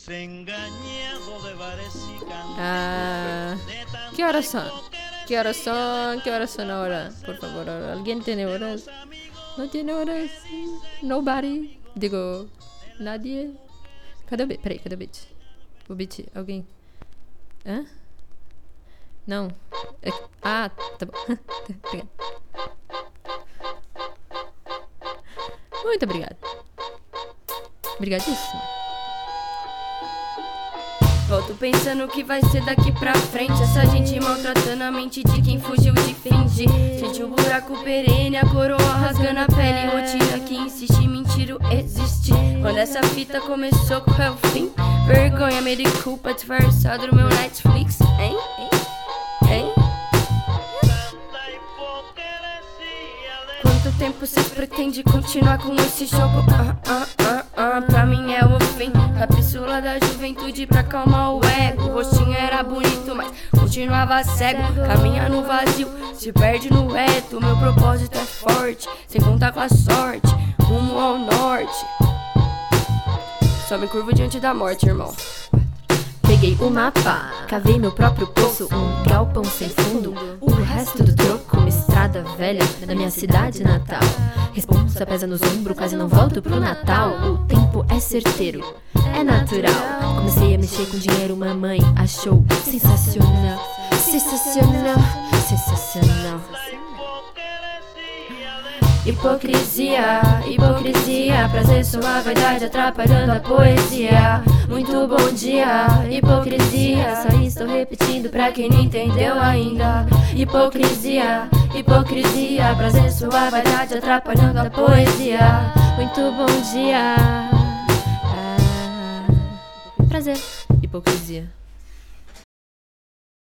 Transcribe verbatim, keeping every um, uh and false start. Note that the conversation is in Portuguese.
Ah, ¿qué horas son? ¿Qué horas son? ¿Qué horas son ahora? Por favor, ¿alguien tiene horas? ¿No tiene horas? Nobody? Digo, nadie? Cadê o Beat? Peraí, cadê o Beat? O Beat, alguém? Hã? Não. É... Ah, tá bom. Obrigada. Muito obrigada. Obrigadíssimo. Volto pensando o que vai ser daqui pra frente. Essa gente maltratando a mente de quem fugiu de fingir. Gente, um buraco perene, a coroa rasgando a pele. Rotina que insiste em mentir o existir. Quando essa fita começou, qual é o fim? Vergonha, medo e culpa disfarçado no meu Netflix. Hein? Hein? Quanto tempo vocês pretendem continuar com esse jogo? Ah, ah, ah, ah, pra mim é o fim. Capícula da juventude pra acalmar o ego. O rostinho era bonito, mas continuava cego. Caminha no vazio, se perde no reto. Meu propósito é forte, sem contar com a sorte. Rumo ao norte. Só me curvo diante da morte, irmão. Peguei o mapa, cavei meu próprio poço. Um galpão sem fundo, o resto do troco. Uma estrada velha da minha cidade natal. Responsa pesa nos ombros, quase não volto pro Natal. O tempo é certeiro, é natural. Comecei a mexer com dinheiro, mamãe achou sensacional. Sensacional, sensacional. Hipocrisia, hipocrisia, prazer sua vaidade atrapalhando a poesia. Muito bom dia, hipocrisia, só estou repetindo pra quem não entendeu ainda. Hipocrisia, hipocrisia, prazer sua vaidade atrapalhando a poesia. Muito bom dia. Ah, prazer, hipocrisia.